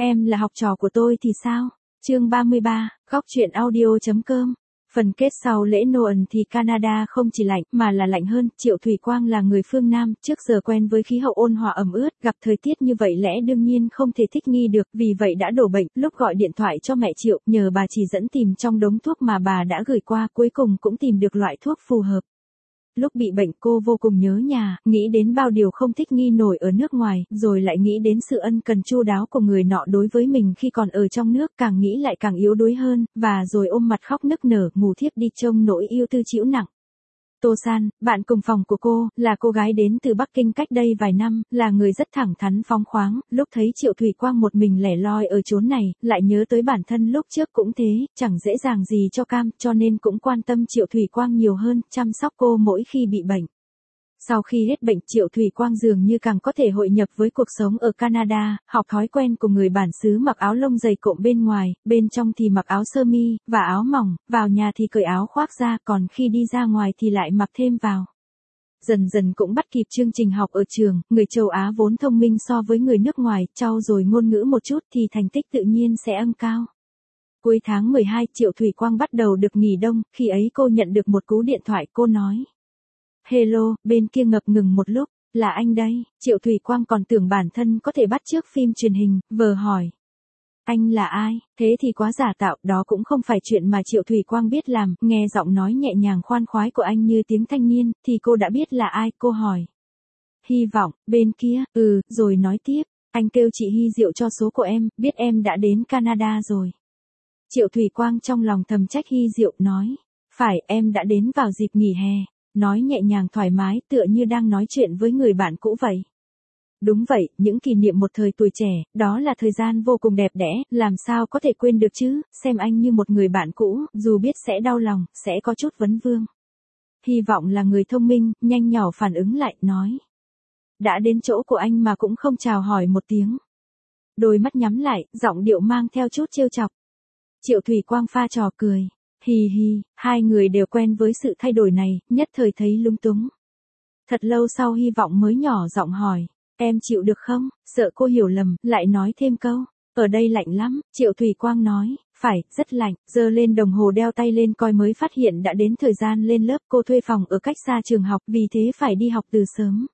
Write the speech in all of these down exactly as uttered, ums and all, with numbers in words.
Em là học trò của tôi thì sao? Chương ba mươi ba, góc truyện audio.com. Phần kết sau lễ Noel thì Canada không chỉ lạnh mà là lạnh hơn. Triệu Thủy Quang là người phương Nam, trước giờ quen với khí hậu ôn hòa ẩm ướt, gặp thời tiết như vậy lẽ đương nhiên không thể thích nghi được, vì vậy đã đổ bệnh. Lúc gọi điện thoại cho mẹ Triệu, nhờ bà chỉ dẫn tìm trong đống thuốc mà bà đã gửi qua, cuối cùng cũng tìm được loại thuốc phù hợp. Lúc bị bệnh cô vô cùng nhớ nhà, nghĩ đến bao điều không thích nghi nổi ở nước ngoài, rồi lại nghĩ đến sự ân cần chu đáo của người nọ đối với mình khi còn ở trong nước, càng nghĩ lại càng yếu đuối hơn, và rồi ôm mặt khóc nức nở, ngủ thiếp đi trông nỗi yêu tư trĩu nặng. Tô San, bạn cùng phòng của cô, là cô gái đến từ Bắc Kinh cách đây vài năm, là người rất thẳng thắn phóng khoáng, lúc thấy Triệu Thủy Quang một mình lẻ loi ở chốn này, lại nhớ tới bản thân lúc trước cũng thế, chẳng dễ dàng gì cho cam, cho nên cũng quan tâm Triệu Thủy Quang nhiều hơn, chăm sóc cô mỗi khi bị bệnh. Sau khi hết bệnh, Triệu Thủy Quang dường như càng có thể hội nhập với cuộc sống ở Canada, học thói quen của người bản xứ mặc áo lông dày cộm bên ngoài, bên trong thì mặc áo sơ mi và áo mỏng, vào nhà thì cởi áo khoác ra, còn khi đi ra ngoài thì lại mặc thêm vào. Dần dần cũng bắt kịp chương trình học ở trường, người châu Á vốn thông minh so với người nước ngoài, trau dồi ngôn ngữ một chút thì thành tích tự nhiên sẽ âng cao. Cuối tháng mười hai, Triệu Thủy Quang bắt đầu được nghỉ đông, khi ấy cô nhận được một cú điện thoại, cô nói: "Hello", bên kia ngập ngừng một lúc, "Là anh đây." Triệu Thủy Quang còn tưởng bản thân có thể bắt chước phim truyền hình, vờ hỏi: "Anh là ai?" Thế thì quá giả tạo, đó cũng không phải chuyện mà Triệu Thủy Quang biết làm, nghe giọng nói nhẹ nhàng khoan khoái của anh như tiếng thanh niên, thì cô đã biết là ai, cô hỏi: "Hy vọng", bên kia, "Ừ", rồi nói tiếp: "Anh kêu chị Hy Diệu cho số của em, biết em đã đến Canada rồi." Triệu Thủy Quang trong lòng thầm trách Hy Diệu, nói: "Phải, em đã đến vào dịp nghỉ hè." Nói nhẹ nhàng thoải mái, tựa như đang nói chuyện với người bạn cũ vậy. Đúng vậy, những kỷ niệm một thời tuổi trẻ, đó là thời gian vô cùng đẹp đẽ, làm sao có thể quên được chứ, xem anh như một người bạn cũ, dù biết sẽ đau lòng, sẽ có chút vấn vương. Hy vọng là người thông minh, nhanh nhỏ phản ứng lại, nói: "Đã đến chỗ của anh mà cũng không chào hỏi một tiếng." Đôi mắt nhắm lại, giọng điệu mang theo chút trêu chọc. Triệu Thủy Quang pha trò cười. Hì hì, hai người đều quen với sự thay đổi này, nhất thời thấy lung túng. Thật lâu sau Hy vọng mới nhỏ giọng hỏi: "Em chịu được không?" Sợ cô hiểu lầm, lại nói thêm câu: "Ở đây lạnh lắm." Triệu Thủy Quang nói: "Phải, rất lạnh." Giơ lên đồng hồ đeo tay lên coi mới phát hiện đã đến thời gian lên lớp, cô thuê phòng ở cách xa trường học, vì thế phải đi học từ sớm.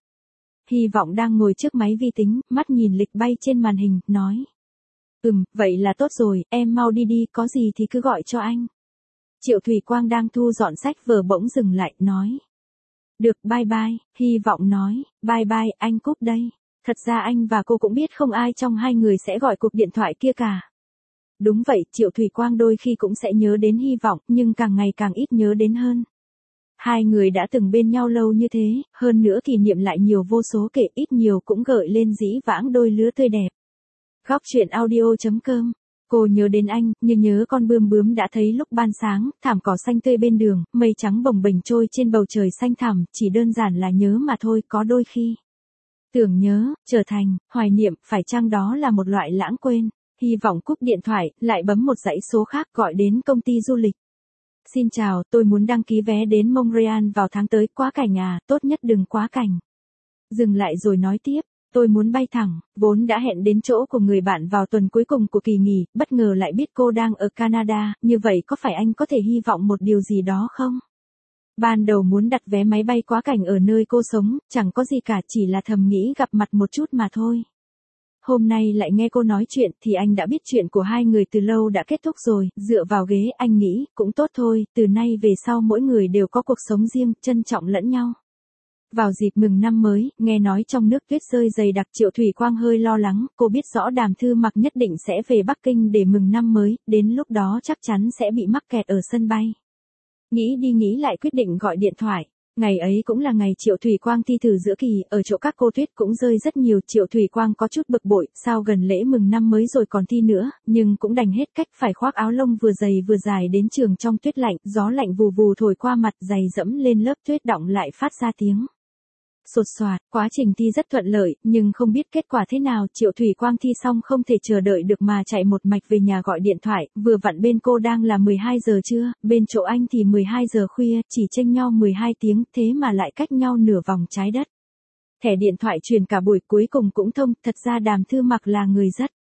Hy vọng đang ngồi trước máy vi tính, mắt nhìn lịch bay trên màn hình, nói: "Ừm, vậy là tốt rồi, em mau đi đi, có gì thì cứ gọi cho anh." Triệu Thủy Quang đang thu dọn sách vở bỗng dừng lại, nói: "Được, bye bye." Hy vọng nói: "Bye bye, anh cúp đây." Thật ra anh và cô cũng biết không ai trong hai người sẽ gọi cuộc điện thoại kia cả. Đúng vậy, Triệu Thủy Quang đôi khi cũng sẽ nhớ đến Hy vọng, nhưng càng ngày càng ít nhớ đến hơn. Hai người đã từng bên nhau lâu như thế, hơn nữa kỷ niệm lại nhiều vô số kể, ít nhiều cũng gợi lên dĩ vãng đôi lứa tươi đẹp. Góc truyện audio.com. Cô nhớ đến anh, như nhớ con bươm bướm đã thấy lúc ban sáng, thảm cỏ xanh tươi bên đường, mây trắng bồng bềnh trôi trên bầu trời xanh thẳm, chỉ đơn giản là nhớ mà thôi, có đôi khi. Tưởng nhớ, trở thành, hoài niệm, phải chăng đó là một loại lãng quên. Hy vọng cúp điện thoại, lại bấm một dãy số khác, gọi đến công ty du lịch. "Xin chào, tôi muốn đăng ký vé đến Montreal vào tháng tới, quá cảnh à, tốt nhất đừng quá cảnh." Dừng lại rồi nói tiếp: "Tôi muốn bay thẳng." Vốn đã hẹn đến chỗ của người bạn vào tuần cuối cùng của kỳ nghỉ, bất ngờ lại biết cô đang ở Canada, như vậy có phải anh có thể hy vọng một điều gì đó không? Ban đầu muốn đặt vé máy bay quá cảnh ở nơi cô sống, chẳng có gì cả, chỉ là thầm nghĩ gặp mặt một chút mà thôi. Hôm nay lại nghe cô nói chuyện thì anh đã biết chuyện của hai người từ lâu đã kết thúc rồi, dựa vào ghế anh nghĩ, cũng tốt thôi, từ nay về sau mỗi người đều có cuộc sống riêng, trân trọng lẫn nhau. Vào dịp mừng năm mới, nghe nói trong nước tuyết rơi dày đặc, Triệu Thủy Quang hơi lo lắng, cô biết rõ Đàm Thư Mặc nhất định sẽ về Bắc Kinh để mừng năm mới, đến lúc đó chắc chắn sẽ bị mắc kẹt ở sân bay. Nghĩ đi nghĩ lại quyết định gọi điện thoại. Ngày ấy cũng là ngày Triệu Thủy Quang thi thử giữa kỳ, ở chỗ các cô tuyết cũng rơi rất nhiều, Triệu Thủy Quang có chút bực bội, sao gần lễ mừng năm mới rồi còn thi nữa, nhưng cũng đành hết cách phải khoác áo lông vừa dày vừa dài đến trường trong tuyết lạnh, gió lạnh vù vù thổi qua mặt, giày dẫm lên lớp tuyết đọng lại phát ra tiếng sột soạt. Quá trình thi rất thuận lợi, nhưng không biết kết quả thế nào, Triệu Thủy Quang thi xong không thể chờ đợi được mà chạy một mạch về nhà gọi điện thoại, vừa vặn bên cô đang là mười hai giờ trưa, bên chỗ anh thì mười hai giờ khuya, chỉ chênh nhau mười hai tiếng, thế mà lại cách nhau nửa vòng trái đất. Thẻ điện thoại truyền cả buổi cuối cùng cũng thông, thật ra Đàm Thư Mặc là người rất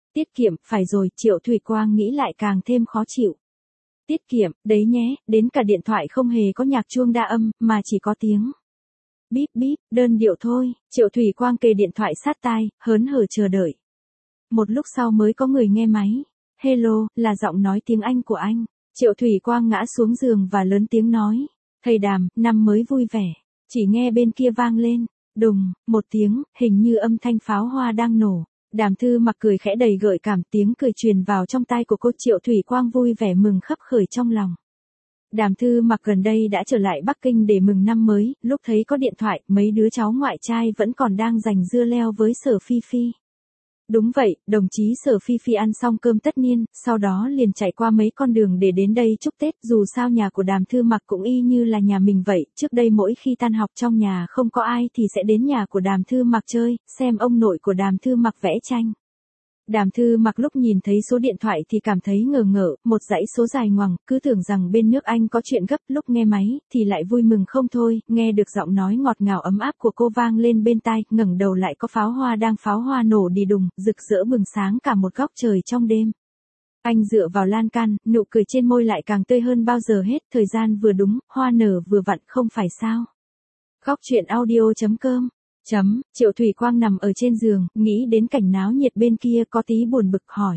Tiết kiệm, phải rồi, Triệu Thủy Quang nghĩ lại càng thêm khó chịu. Tiết kiệm, đấy nhé, đến cả điện thoại không hề có nhạc chuông đa âm, mà chỉ có tiếng bíp bíp, đơn điệu thôi. Triệu Thủy Quang kề điện thoại sát tai, hớn hở chờ đợi. Một lúc sau mới có người nghe máy. Hello, là giọng nói tiếng Anh của anh. Triệu Thủy Quang ngã xuống giường và lớn tiếng nói. Thầy Đàm, năm mới vui vẻ. Chỉ nghe bên kia vang lên. Đùng, một tiếng, hình như âm thanh pháo hoa đang nổ. Đàm Thư Mặc cười khẽ đầy gợi cảm, tiếng cười truyền vào trong tai của cô. Triệu Thủy Quang vui vẻ mừng khấp khởi trong lòng. Đàm Thư Mặc gần đây đã trở lại Bắc Kinh để mừng năm mới, lúc thấy có điện thoại, mấy đứa cháu ngoại trai vẫn còn đang giành dưa leo với Sở Phi Phi. Đúng vậy, đồng chí Sở Phi Phi ăn xong cơm tất niên, sau đó liền chạy qua mấy con đường để đến đây chúc Tết, dù sao nhà của Đàm Thư Mặc cũng y như là nhà mình vậy, trước đây mỗi khi tan học trong nhà không có ai thì sẽ đến nhà của Đàm Thư Mặc chơi, xem ông nội của Đàm Thư Mặc vẽ tranh. Đàm Thư Mặc lúc nhìn thấy số điện thoại thì cảm thấy ngờ ngợ, một dãy số dài ngoằng, cứ tưởng rằng bên nước Anh có chuyện gấp, lúc nghe máy, thì lại vui mừng không thôi, nghe được giọng nói ngọt ngào ấm áp của cô vang lên bên tai, ngẩng đầu lại có pháo hoa đang pháo hoa nổ đi đùng, rực rỡ bừng sáng cả một góc trời trong đêm. Anh dựa vào lan can, nụ cười trên môi lại càng tươi hơn bao giờ hết, thời gian vừa đúng, hoa nở vừa vặn, không phải sao. Góc chuyện audio chấm com Chấm, Triệu Thủy Quang nằm ở trên giường, nghĩ đến cảnh náo nhiệt bên kia có tí buồn bực hỏi.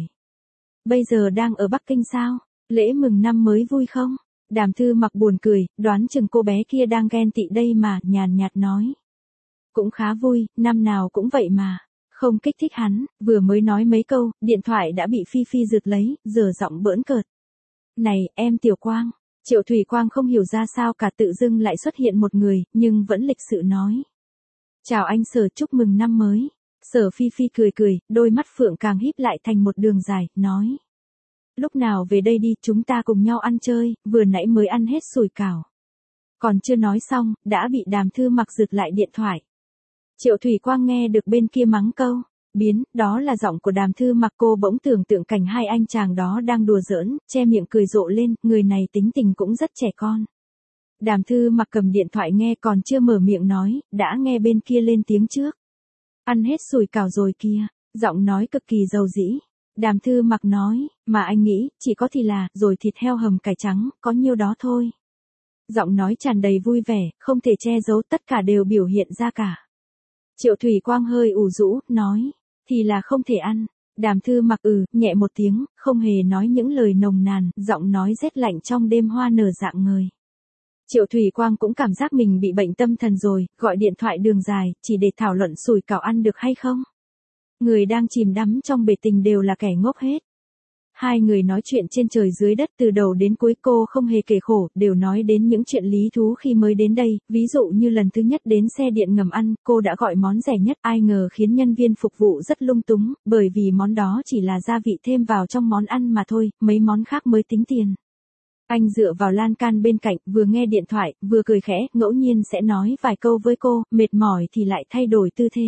Bây giờ đang ở Bắc Kinh sao? Lễ mừng năm mới vui không? Đàm Thư Mặc buồn cười, đoán chừng cô bé kia đang ghen tị đây mà, nhàn nhạt nói. Cũng khá vui, năm nào cũng vậy mà. Không kích thích hắn, vừa mới nói mấy câu, điện thoại đã bị Phi Phi giật lấy, giờ giọng bỡn cợt. Này, em Tiểu Quang. Triệu Thủy Quang không hiểu ra sao cả, tự dưng lại xuất hiện một người, nhưng vẫn lịch sự nói. Chào anh Sở, chúc mừng năm mới. Sở Phi Phi cười cười, đôi mắt phượng càng híp lại thành một đường dài, nói. Lúc nào về đây đi, chúng ta cùng nhau ăn chơi, vừa nãy mới ăn hết sủi cảo. Còn chưa nói xong, đã bị Đàm Thư Mặc giật lại điện thoại. Triệu Thủy Quang nghe được bên kia mắng câu. Biến, đó là giọng của Đàm Thư Mặc. Cô bỗng tưởng tượng cảnh hai anh chàng đó đang đùa giỡn, che miệng cười rộ lên, người này tính tình cũng rất trẻ con. Đàm Thư Mặc cầm điện thoại nghe, còn chưa mở miệng nói, đã nghe bên kia lên tiếng trước. Ăn hết sủi cảo rồi kia, giọng nói cực kỳ dầu dĩ. Đàm Thư Mặc nói, mà anh nghĩ, chỉ có thì là, rồi thịt heo hầm cải trắng, có nhiêu đó thôi. Giọng nói tràn đầy vui vẻ, không thể che giấu, tất cả đều biểu hiện ra cả. Triệu Thủy Quang hơi ủ rũ, nói, thì là không thể ăn. Đàm Thư Mặc ừ, nhẹ một tiếng, không hề nói những lời nồng nàn, giọng nói rét lạnh trong đêm hoa nở rạng ngời. Triệu Thủy Quang cũng cảm giác mình bị bệnh tâm thần rồi, gọi điện thoại đường dài, chỉ để thảo luận sủi cảo ăn được hay không. Người đang chìm đắm trong bể tình đều là kẻ ngốc hết. Hai người nói chuyện trên trời dưới đất từ đầu đến cuối, cô không hề kể khổ, đều nói đến những chuyện lý thú khi mới đến đây, ví dụ như lần thứ nhất đến xe điện ngầm ăn, cô đã gọi món rẻ nhất, ai ngờ khiến nhân viên phục vụ rất lung túng, bởi vì món đó chỉ là gia vị thêm vào trong món ăn mà thôi, mấy món khác mới tính tiền. Anh dựa vào lan can bên cạnh, vừa nghe điện thoại, vừa cười khẽ, ngẫu nhiên sẽ nói vài câu với cô, mệt mỏi thì lại thay đổi tư thế.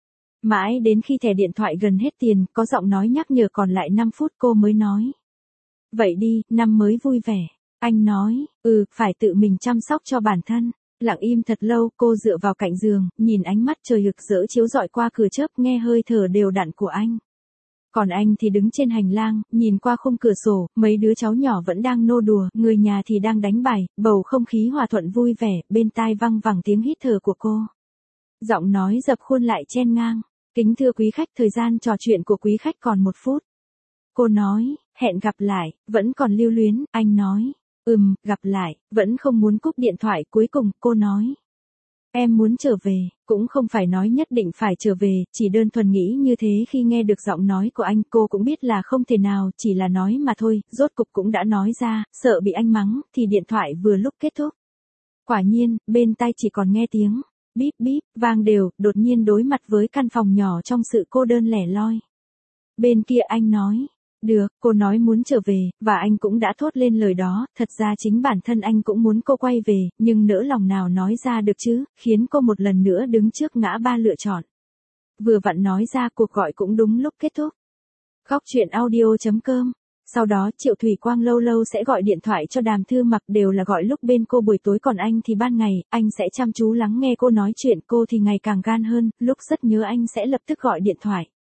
Mãi đến khi thẻ điện thoại gần hết tiền, có giọng nói nhắc nhở còn lại năm phút, cô mới nói. Vậy đi, năm mới vui vẻ. Anh nói, ừ, phải tự mình chăm sóc cho bản thân. Lặng im thật lâu, cô dựa vào cạnh giường, nhìn ánh mắt trời rực rỡ chiếu rọi qua cửa chớp, nghe hơi thở đều đặn của anh. Còn anh thì đứng trên hành lang, nhìn qua khung cửa sổ, mấy đứa cháu nhỏ vẫn đang nô đùa, người nhà thì đang đánh bài, bầu không khí hòa thuận vui vẻ, bên tai văng vẳng tiếng hít thở của cô. Giọng nói dập khuôn lại chen ngang. Kính thưa quý khách, thời gian trò chuyện của quý khách còn một phút. Cô nói, hẹn gặp lại, vẫn còn lưu luyến, anh nói, ừm, gặp lại, vẫn không muốn cúp điện thoại, cuối cùng, cô nói. Em muốn trở về, cũng không phải nói nhất định phải trở về, chỉ đơn thuần nghĩ như thế. Khi nghe được giọng nói của anh, cô cũng biết là không thể nào, chỉ là nói mà thôi, rốt cục cũng đã nói ra, sợ bị anh mắng, thì điện thoại vừa lúc kết thúc. Quả nhiên, bên tai chỉ còn nghe tiếng bíp bíp, vang đều, đột nhiên đối mặt với căn phòng nhỏ trong sự cô đơn lẻ loi. Bên kia anh nói, được, cô nói muốn trở về, và anh cũng đã thốt lên lời đó, thật ra chính bản thân anh cũng muốn cô quay về, nhưng nỡ lòng nào nói ra được chứ, khiến cô một lần nữa đứng trước ngã ba lựa chọn. Vừa vặn nói ra, cuộc gọi cũng đúng lúc kết thúc. Góc chuyện audio chấm com. Sau đó Triệu Thủy Quang lâu lâu sẽ gọi điện thoại cho Đàm Thư Mặc, đều là gọi lúc bên cô buổi tối, còn anh thì ban ngày, anh sẽ chăm chú lắng nghe cô nói chuyện, cô thì ngày càng gan hơn, lúc rất nhớ anh sẽ lập tức gọi điện thoại.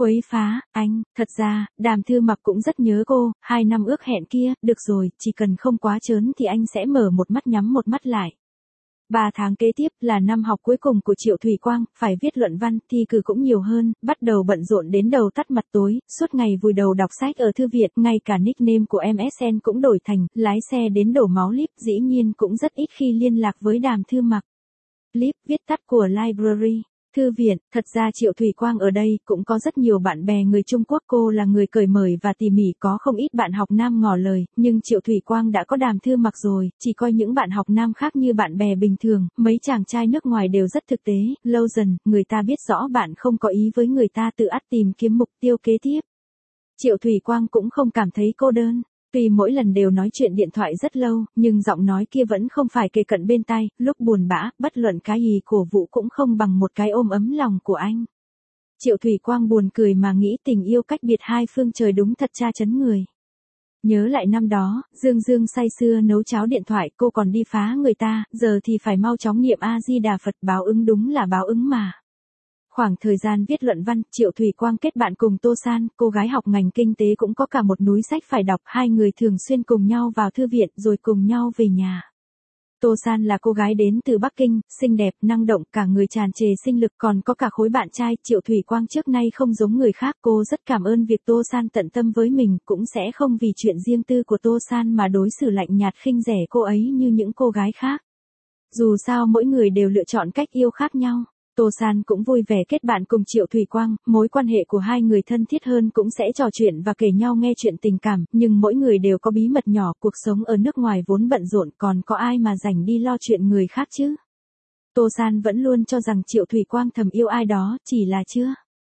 Quấy phá, anh, thật ra, Đàm Thư Mặc cũng rất nhớ cô, hai năm ước hẹn kia, được rồi, chỉ cần không quá trớn thì anh sẽ mở một mắt nhắm một mắt lại. Ba tháng kế tiếp là năm học cuối cùng của Triệu Thủy Quang, phải viết luận văn, thi cử cũng nhiều hơn, bắt đầu bận rộn đến đầu tắt mặt tối, suốt ngày vùi đầu đọc sách ở thư viện, ngay cả nickname của em ét en cũng đổi thành, lái xe đến đổ máu Lip, dĩ nhiên cũng rất ít khi liên lạc với Đàm Thư Mặc. Lip, viết tắt của library. Thư viện, thật ra Triệu Thủy Quang ở đây cũng có rất nhiều bạn bè người Trung Quốc, cô là người cởi mở và tỉ mỉ, có không ít bạn học nam ngỏ lời, nhưng Triệu Thủy Quang đã có Đàm Thư Mặc rồi, chỉ coi những bạn học nam khác như bạn bè bình thường, mấy chàng trai nước ngoài đều rất thực tế, lâu dần, người ta biết rõ bạn không có ý với người ta tự ắt tìm kiếm mục tiêu kế tiếp. Triệu Thủy Quang cũng không cảm thấy cô đơn. Tuy mỗi lần đều nói chuyện điện thoại rất lâu, nhưng giọng nói kia vẫn không phải kề cận bên tai, lúc buồn bã, bất luận cái gì cổ vũ cũng không bằng một cái ôm ấm lòng của anh. Triệu Thủy Quang buồn cười mà nghĩ tình yêu cách biệt hai phương trời đúng thật tra chấn người. Nhớ lại năm đó, Dương Dương say sưa nấu cháo điện thoại, cô còn đi phá người ta, giờ thì phải mau chóng niệm A-di-đà Phật, báo ứng đúng là báo ứng mà. Khoảng thời gian viết luận văn, Triệu Thủy Quang kết bạn cùng Tô San, cô gái học ngành kinh tế cũng có cả một núi sách phải đọc, hai người thường xuyên cùng nhau vào thư viện rồi cùng nhau về nhà. Tô San là cô gái đến từ Bắc Kinh, xinh đẹp, năng động, cả người tràn trề sinh lực, còn có cả khối bạn trai. Triệu Thủy Quang trước nay không giống người khác, cô rất cảm ơn việc Tô San tận tâm với mình, cũng sẽ không vì chuyện riêng tư của Tô San mà đối xử lạnh nhạt khinh rẻ cô ấy như những cô gái khác. Dù sao mỗi người đều lựa chọn cách yêu khác nhau. Tô San cũng vui vẻ kết bạn cùng Triệu Thủy Quang, mối quan hệ của hai người thân thiết hơn, cũng sẽ trò chuyện và kể nhau nghe chuyện tình cảm, nhưng mỗi người đều có bí mật nhỏ, cuộc sống ở nước ngoài vốn bận rộn, còn có ai mà rảnh đi lo chuyện người khác chứ. Tô San vẫn luôn cho rằng Triệu Thủy Quang thầm yêu ai đó, chỉ là chưa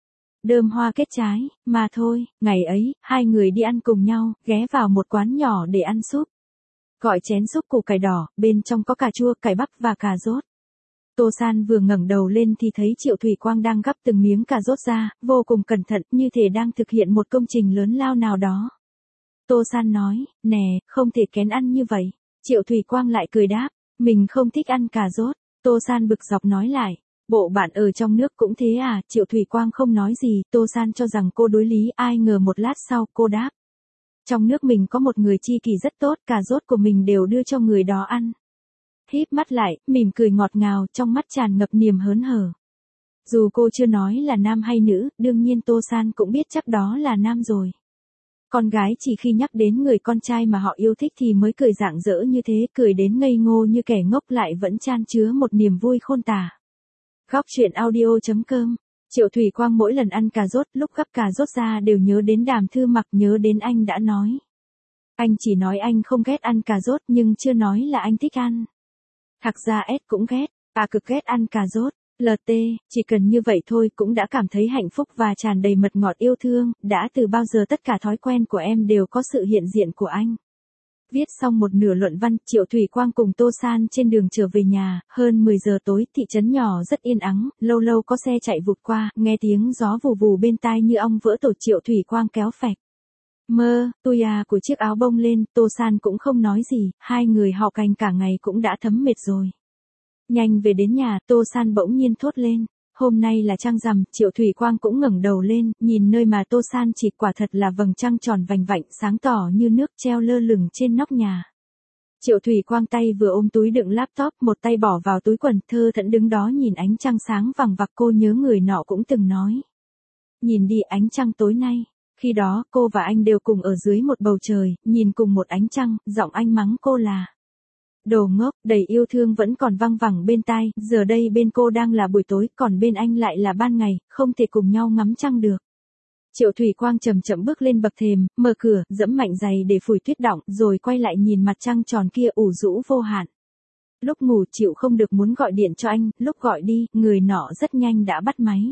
đơm hoa kết trái, mà thôi. Ngày ấy, hai người đi ăn cùng nhau, ghé vào một quán nhỏ để ăn súp. Gọi chén súp củ cải đỏ, bên trong có cà chua, cải bắp và cà rốt. Tô San vừa ngẩng đầu lên thì thấy Triệu Thủy Quang đang gắp từng miếng cà rốt ra, vô cùng cẩn thận, như thể đang thực hiện một công trình lớn lao nào đó. Tô San nói, nè, không thể kén ăn như vậy. Triệu Thủy Quang lại cười đáp, mình không thích ăn cà rốt. Tô San bực dọc nói lại, bộ bạn ở trong nước cũng thế à? Triệu Thủy Quang không nói gì, Tô San cho rằng cô đối lý, ai ngờ một lát sau cô đáp. Trong nước mình có một người tri kỷ rất tốt, cà rốt của mình đều đưa cho người đó ăn. Híp mắt lại, mỉm cười ngọt ngào, trong mắt tràn ngập niềm hớn hở. Dù cô chưa nói là nam hay nữ, đương nhiên Tô San cũng biết chắc đó là nam rồi. Con gái chỉ khi nhắc đến người con trai mà họ yêu thích thì mới cười rạng rỡ như thế, cười đến ngây ngô như kẻ ngốc, lại vẫn chan chứa một niềm vui khôn tả. Góc truyện audio chấm com. Triệu Thủy Quang mỗi lần ăn cà rốt, lúc gắp cà rốt ra đều nhớ đến Đàm Thư Mặc, nhớ đến anh đã nói. Anh chỉ nói anh không ghét ăn cà rốt nhưng chưa nói là anh thích ăn. Thật ra S cũng ghét, à cực ghét ăn cà rốt. lờ tê, chỉ cần như vậy thôi cũng đã cảm thấy hạnh phúc và tràn đầy mật ngọt yêu thương, đã từ bao giờ tất cả thói quen của em đều có sự hiện diện của anh. Viết xong một nửa luận văn, Triệu Thủy Quang cùng Tô San trên đường trở về nhà, hơn mười giờ tối, thị trấn nhỏ rất yên ắng, lâu lâu có xe chạy vụt qua, nghe tiếng gió vù vù bên tai như ong vỡ tổ. Triệu Thủy Quang kéo phạch mơ, tui à của chiếc áo bông lên, Tô San cũng không nói gì, hai người họ cành cả ngày cũng đã thấm mệt rồi. Nhanh về đến nhà, Tô San bỗng nhiên thốt lên, hôm nay là trăng rằm. Triệu Thủy Quang cũng ngẩng đầu lên, nhìn nơi mà Tô San chỉ, quả thật là vầng trăng tròn vành vạnh, sáng tỏ như nước, treo lơ lửng trên nóc nhà. Triệu Thủy Quang tay vừa ôm túi đựng laptop, một tay bỏ vào túi quần, thơ thẫn đứng đó nhìn ánh trăng sáng vằng vặc. Cô nhớ người nọ cũng từng nói. Nhìn đi ánh trăng tối nay. Khi đó, cô và anh đều cùng ở dưới một bầu trời, nhìn cùng một ánh trăng, giọng anh mắng cô là đồ ngốc, đầy yêu thương vẫn còn văng vẳng bên tai, giờ đây bên cô đang là buổi tối, còn bên anh lại là ban ngày, không thể cùng nhau ngắm trăng được. Triệu Thủy Quang chậm chậm bước lên bậc thềm, mở cửa, dẫm mạnh giày để phủi tuyết đọng, rồi quay lại nhìn mặt trăng tròn kia ủ rũ vô hạn. Lúc ngủ chịu không được muốn gọi điện cho anh, lúc gọi đi, người nọ rất nhanh đã bắt máy.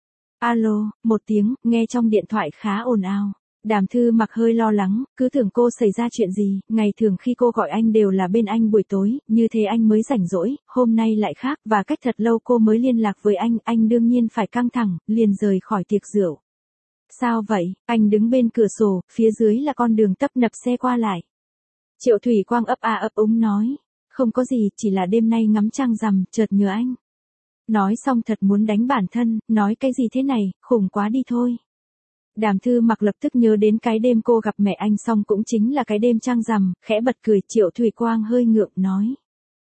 Alo, một tiếng, nghe trong điện thoại khá ồn ào. Đàm Thư Mặc hơi lo lắng, cứ tưởng cô xảy ra chuyện gì, ngày thường khi cô gọi anh đều là bên anh buổi tối, như thế anh mới rảnh rỗi, hôm nay lại khác, và cách thật lâu cô mới liên lạc với anh, anh đương nhiên phải căng thẳng, liền rời khỏi tiệc rượu. Sao vậy? Anh đứng bên cửa sổ, phía dưới là con đường tấp nập xe qua lại. Triệu Thủy Quang ấp a ấp úng nói, không có gì, chỉ là đêm nay ngắm trăng rằm, chợt nhớ anh. Nói xong thật muốn đánh bản thân, nói cái gì thế này, khủng quá đi thôi. Đàm Thư Mặc lập tức nhớ đến cái đêm cô gặp mẹ anh xong cũng chính là cái đêm trăng rằm, khẽ bật cười. Triệu Thủy Quang hơi ngượng nói.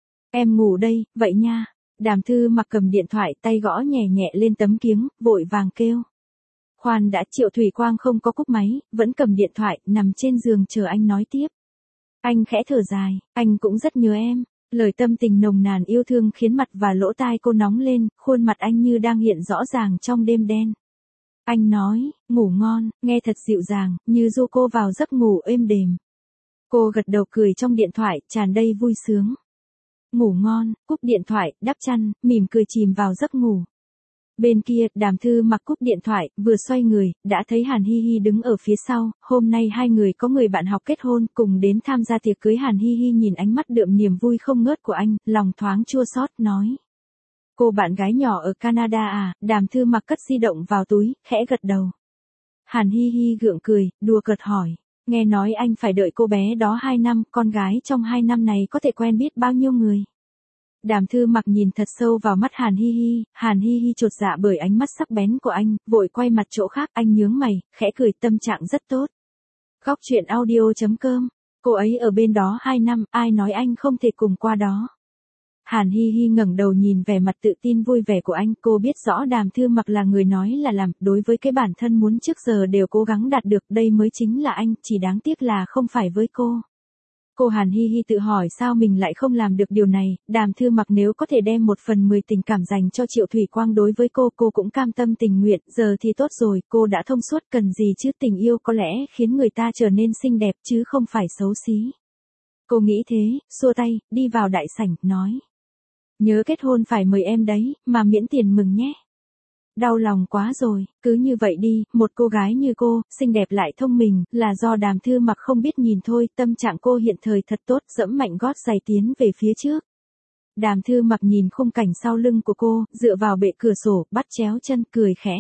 Em ngủ đây, vậy nha. Đàm Thư Mặc cầm điện thoại, tay gõ nhẹ nhẹ lên tấm kiếng, vội vàng kêu. Khoan đã. Triệu Thủy Quang không có cúp máy, vẫn cầm điện thoại, nằm trên giường chờ anh nói tiếp. Anh khẽ thở dài, anh cũng rất nhớ em. Lời tâm tình nồng nàn yêu thương khiến mặt và lỗ tai cô nóng lên, khuôn mặt anh như đang hiện rõ ràng trong đêm đen. Anh nói, ngủ ngon, nghe thật dịu dàng, như du cô vào giấc ngủ êm đềm. Cô gật đầu cười trong điện thoại, tràn đầy vui sướng. Ngủ ngon, cúp điện thoại, đắp chăn, mỉm cười chìm vào giấc ngủ. Bên kia, Đàm Thư Mặc cúp điện thoại, vừa xoay người, đã thấy Hàn Hi Hi đứng ở phía sau. Hôm nay hai người có người bạn học kết hôn, cùng đến tham gia tiệc cưới. Hàn Hi Hi nhìn ánh mắt đượm niềm vui không ngớt của anh, lòng thoáng chua xót nói. Cô bạn gái nhỏ ở Canada à? Đàm Thư Mặc cất di động vào túi, khẽ gật đầu. Hàn Hi Hi gượng cười, đùa cợt hỏi. Nghe nói anh phải đợi cô bé đó hai năm, con gái trong hai năm này có thể quen biết bao nhiêu người. Đàm Thư Mặc nhìn thật sâu vào mắt Hàn Hi Hi, Hàn Hi Hi chột dạ bởi ánh mắt sắc bén của anh, vội quay mặt chỗ khác. Anh nhướng mày, khẽ cười. Tâm trạng rất tốt. Góc truyện audio chấm com. Cô ấy ở bên đó hai năm, ai nói anh không thể cùng qua đó. Hàn Hi Hi ngẩng đầu nhìn vẻ mặt tự tin vui vẻ của anh. Cô biết rõ Đàm Thư Mặc là người nói là làm, đối với cái bản thân muốn trước giờ đều cố gắng đạt được, đây mới chính là anh, chỉ đáng tiếc là không phải với cô. Cô Hàn Hi Hi tự hỏi sao mình lại không làm được điều này. Đàm Thư Mặc nếu có thể đem một phần mười tình cảm dành cho Triệu Thủy Quang đối với cô, cô cũng cam tâm tình nguyện. Giờ thì tốt rồi, cô đã thông suốt, cần gì chứ. Tình yêu có lẽ khiến người ta trở nên xinh đẹp chứ không phải xấu xí. Cô nghĩ thế, xua tay, đi vào đại sảnh, nói. Nhớ kết hôn phải mời em đấy, mà miễn tiền mừng nhé. Đau lòng quá rồi, cứ như vậy đi, một cô gái như cô, xinh đẹp lại thông minh, là do Đàm Thư Mặc không biết nhìn thôi. Tâm trạng cô hiện thời thật tốt, dẫm mạnh gót giày tiến về phía trước. Đàm Thư Mặc nhìn khung cảnh sau lưng của cô, dựa vào bệ cửa sổ, bắt chéo chân, cười khẽ.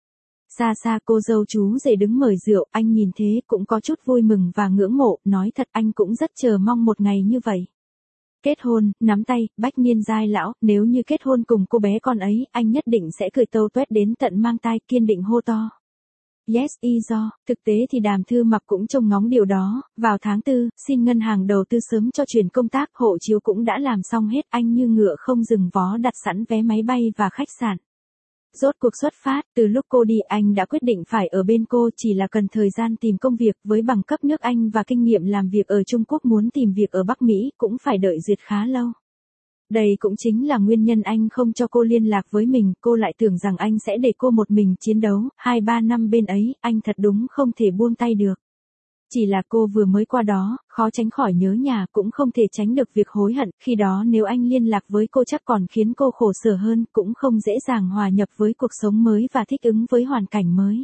Xa xa cô dâu chú rể đứng mời rượu, anh nhìn thế cũng có chút vui mừng và ngưỡng mộ, nói thật anh cũng rất chờ mong một ngày như vậy. Kết hôn, nắm tay, bách niên giai lão, nếu như kết hôn cùng cô bé con ấy, anh nhất định sẽ cười tâu tuét đến tận mang tai, kiên định hô to. Yes, y do, thực tế thì Đàm Thư Mặc cũng trông ngóng điều đó. Vào tháng tư, xin ngân hàng đầu tư sớm cho chuyển công tác, hộ chiếu cũng đã làm xong hết. Anh như ngựa không dừng vó đặt sẵn vé máy bay và khách sạn. Rốt cuộc xuất phát, từ lúc cô đi anh đã quyết định phải ở bên cô, chỉ là cần thời gian tìm công việc. Với bằng cấp nước Anh và kinh nghiệm làm việc ở Trung Quốc, muốn tìm việc ở Bắc Mỹ cũng phải đợi duyệt khá lâu. Đây cũng chính là nguyên nhân anh không cho cô liên lạc với mình, cô lại tưởng rằng anh sẽ để cô một mình chiến đấu. Hai ba năm bên ấy, anh thật đúng không thể buông tay được. Chỉ là cô vừa mới qua đó, khó tránh khỏi nhớ nhà, cũng không thể tránh được việc hối hận. Khi đó nếu anh liên lạc với cô chắc còn khiến cô khổ sở hơn, cũng không dễ dàng hòa nhập với cuộc sống mới và thích ứng với hoàn cảnh mới.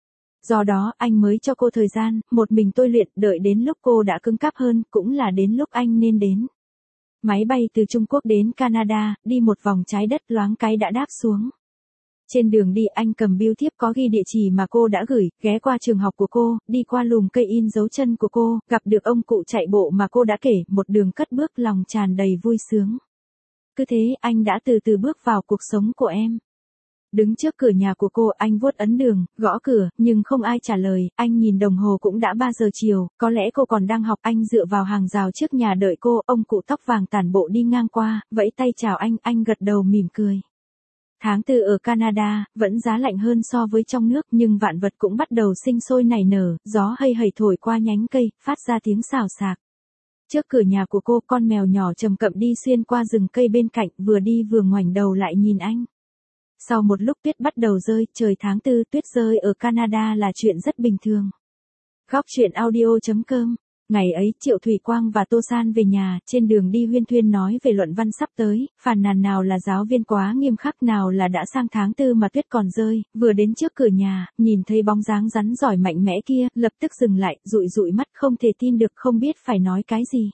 Do đó, anh mới cho cô thời gian, một mình tôi luyện, đợi đến lúc cô đã cứng cáp hơn, cũng là đến lúc anh nên đến. Máy bay từ Trung Quốc đến Canada, đi một vòng trái đất, loáng cái đã đáp xuống. Trên đường đi anh cầm bưu thiếp có ghi địa chỉ mà cô đã gửi, ghé qua trường học của cô, đi qua lùm cây in dấu chân của cô, gặp được ông cụ chạy bộ mà cô đã kể, một đường cất bước lòng tràn đầy vui sướng. Cứ thế anh đã từ từ bước vào cuộc sống của em. Đứng trước cửa nhà của cô, anh vuốt ấn đường, gõ cửa, nhưng không ai trả lời. Anh nhìn đồng hồ cũng đã ba giờ chiều, có lẽ cô còn đang học. Anh dựa vào hàng rào trước nhà đợi cô, ông cụ tóc vàng tản bộ đi ngang qua, vẫy tay chào anh, anh gật đầu mỉm cười. Tháng tư ở Canada, vẫn giá lạnh hơn so với trong nước, nhưng vạn vật cũng bắt đầu sinh sôi nảy nở, gió hây hầy thổi qua nhánh cây, phát ra tiếng xào xạc. Trước cửa nhà của cô, con mèo nhỏ chậm chậm đi xuyên qua rừng cây bên cạnh, vừa đi vừa ngoảnh đầu lại nhìn anh. Sau một lúc tuyết bắt đầu rơi, trời tháng tư, tuyết rơi ở Canada là chuyện rất bình thường. Góc truyện audio chấm com. Ngày ấy, Triệu Thủy Quang và Tô San về nhà, trên đường đi huyên thuyên nói về luận văn sắp tới, phàn nàn nào là giáo viên quá nghiêm khắc, nào là đã sang tháng tư mà tuyết còn rơi. Vừa đến trước cửa nhà, nhìn thấy bóng dáng rắn giỏi mạnh mẽ kia, lập tức dừng lại, dụi dụi mắt không thể tin được, không biết phải nói cái gì.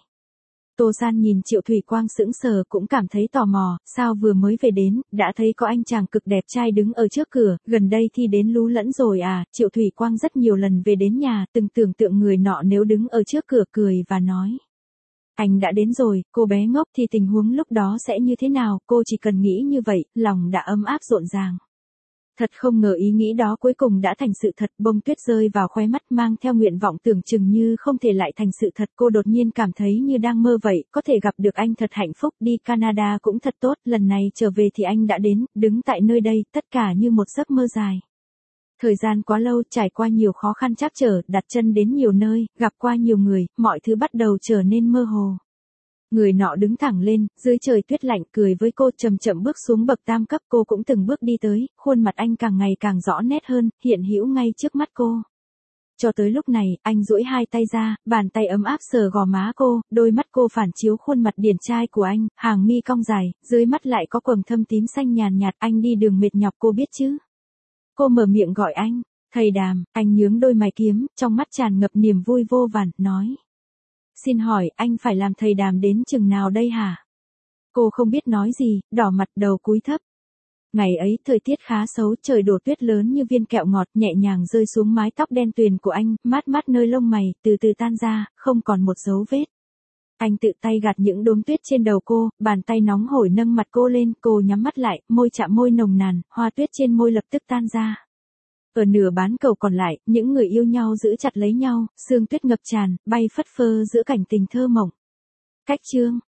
Tô San nhìn Triệu Thủy Quang sững sờ, cũng cảm thấy tò mò, sao vừa mới về đến, đã thấy có anh chàng cực đẹp trai đứng ở trước cửa, gần đây thì đến lú lẫn rồi à. Triệu Thủy Quang rất nhiều lần về đến nhà, từng tưởng tượng người nọ nếu đứng ở trước cửa cười và nói. Anh đã đến rồi, cô bé ngốc, thì tình huống lúc đó sẽ như thế nào, cô chỉ cần nghĩ như vậy, lòng đã ấm áp rộn ràng. Thật không ngờ ý nghĩ đó cuối cùng đã thành sự thật, bông tuyết rơi vào khóe mắt mang theo nguyện vọng tưởng chừng như không thể lại thành sự thật. Cô đột nhiên cảm thấy như đang mơ vậy, có thể gặp được anh thật hạnh phúc, đi Canada cũng thật tốt, lần này trở về thì anh đã đến, đứng tại nơi đây, tất cả như một giấc mơ dài. Thời gian quá lâu, trải qua nhiều khó khăn trắc trở, đặt chân đến nhiều nơi, gặp qua nhiều người, mọi thứ bắt đầu trở nên mơ hồ. Người nọ đứng thẳng lên, dưới trời tuyết lạnh, cười với cô, chậm chậm bước xuống bậc tam cấp. Cô cũng từng bước đi tới, khuôn mặt anh càng ngày càng rõ nét hơn, hiện hữu ngay trước mắt cô. Cho tới lúc này, anh duỗi hai tay ra, bàn tay ấm áp sờ gò má cô, đôi mắt cô phản chiếu khuôn mặt điển trai của anh, hàng mi cong dài, dưới mắt lại có quầng thâm tím xanh nhàn nhạt. Anh đi đường mệt nhọc cô biết chứ. Cô mở miệng gọi anh, thầy Đàm. Anh nhướng đôi mày kiếm, trong mắt tràn ngập niềm vui vô vàn, nói. Xin hỏi, anh phải làm thầy Đàm đến chừng nào đây hả? Cô không biết nói gì, đỏ mặt, đầu cúi thấp. Ngày ấy, thời tiết khá xấu, trời đổ tuyết lớn như viên kẹo ngọt nhẹ nhàng rơi xuống mái tóc đen tuyền của anh, mát mát nơi lông mày, từ từ tan ra, không còn một dấu vết. Anh tự tay gạt những đốm tuyết trên đầu cô, bàn tay nóng hổi nâng mặt cô lên, cô nhắm mắt lại, môi chạm môi nồng nàn, hoa tuyết trên môi lập tức tan ra. Ở nửa bán cầu còn lại, những người yêu nhau giữ chặt lấy nhau, sương tuyết ngập tràn, bay phất phơ giữa cảnh tình thơ mộng. Cách chương